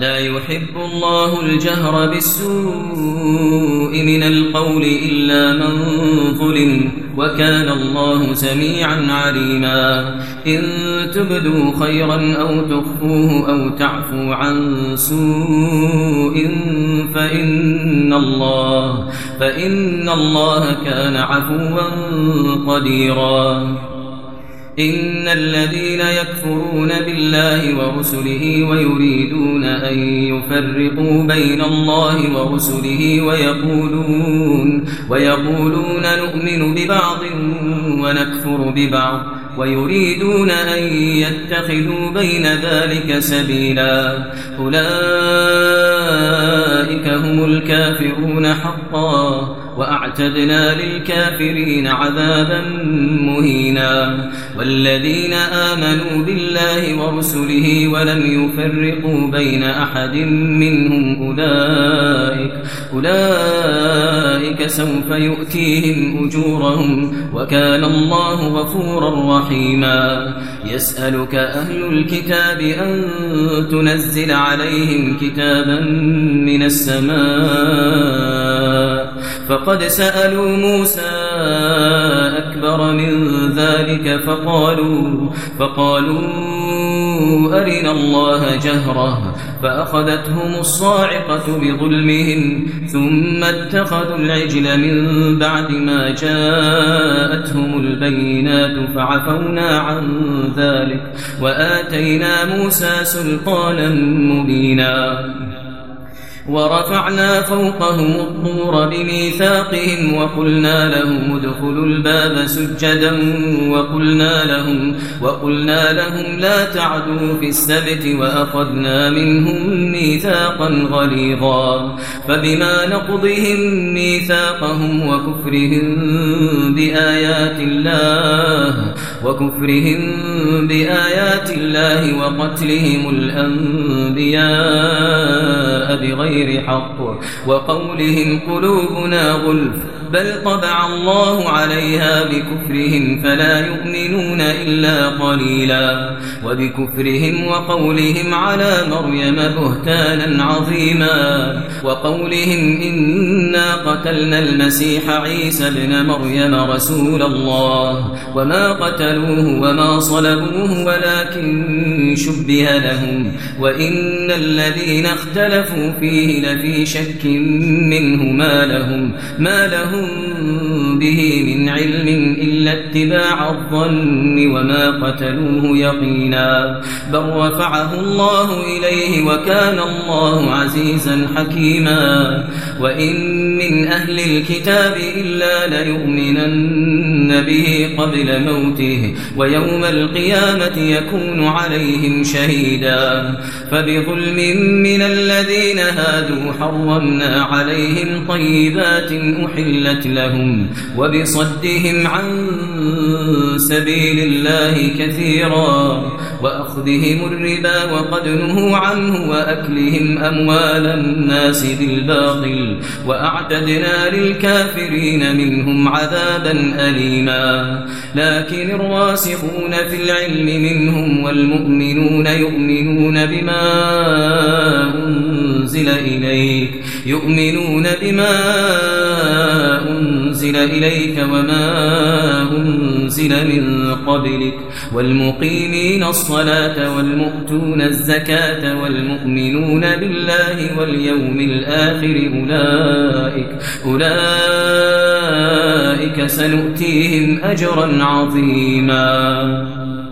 لا يحب الله الجهر بالسوء من القول إلا من ظلم وكان الله سميعا عليما إن تبدوا خيرا أو تخفوه أو تعفوا عن سوء فإن الله كان عفوا قديرا إن الذين يكفرون بالله ورسله ويريدون أن يفرقوا بين الله ورسله ويقولون نؤمن ببعض ونكفر ببعض ويريدون أن يتخذوا بين ذلك سبيلا أولئك هم الكافرون حقا وأعتدنا للكافرين عذابا مهينا والذين آمنوا بالله ورسله ولم يفرقوا بين أحد منهم أولئك سوف يؤتيهم أجورهم وكان الله غفورا رحيما يسألك أهل الكتاب أن تنزل عليهم كتابا من السماء فقد سألوا موسى أكبر من ذلك فقالوا أرنا الله جهرة فأخذتهم الصاعقة بظلمهم ثم اتخذوا العجل من بعد ما جاءتهم البينات فعفونا عن ذلك وآتينا موسى سلطانا مبينا ورفعنا فوقهم الطور بميثاقهم وقلنا لهم ادخلوا الباب سجدا وقلنا لهم لا تعدوا في السبت وأخذنا منهم ميثاقا غليظا فبما نقضهم ميثاقهم وكفرهم بآيات الله وقتلهم الأنبياء بغير حق وقولهم قلوبنا غلف بل طبع الله عليها بكفرهم فلا يؤمنون إلا قليلا وبكفرهم وقولهم على مريم بهتانا عظيما وقولهم إنا قتلنا المسيح عيسى ابن مريم رسول الله وما قتلوه وما صلبوه ولكن شبه لهم وإن الذين اختلفوا فيه لفي شك منه ما لهم به من علم إلا اتباع الظن وما قتلوه يقينا بل رفعه الله إليه وكان الله عزيزا حكيما وإن من أهل الكتاب إلا ليؤمنن به قبل موته ويوم القيامة يكون عليهم شهيدا فبظلم من الذين هادوا حرمنا عليهم طيبات أحلت لهم وبصدهم عن سبيل الله كثيرا وأخذهم الربا وقد نهوا عنه وأكلهم أموال الناس بالباطل وأعتدنا للكافرين منهم عذابا أليما لكن الراسخون في العلم منهم والمؤمنون يؤمنون بما أنزل إليك وما أنزل من قبلك والمقيمين الصلاة والمؤتون الزكاة والمؤمنون بالله واليوم الآخر أولئك سنؤتيهم أجرا عظيما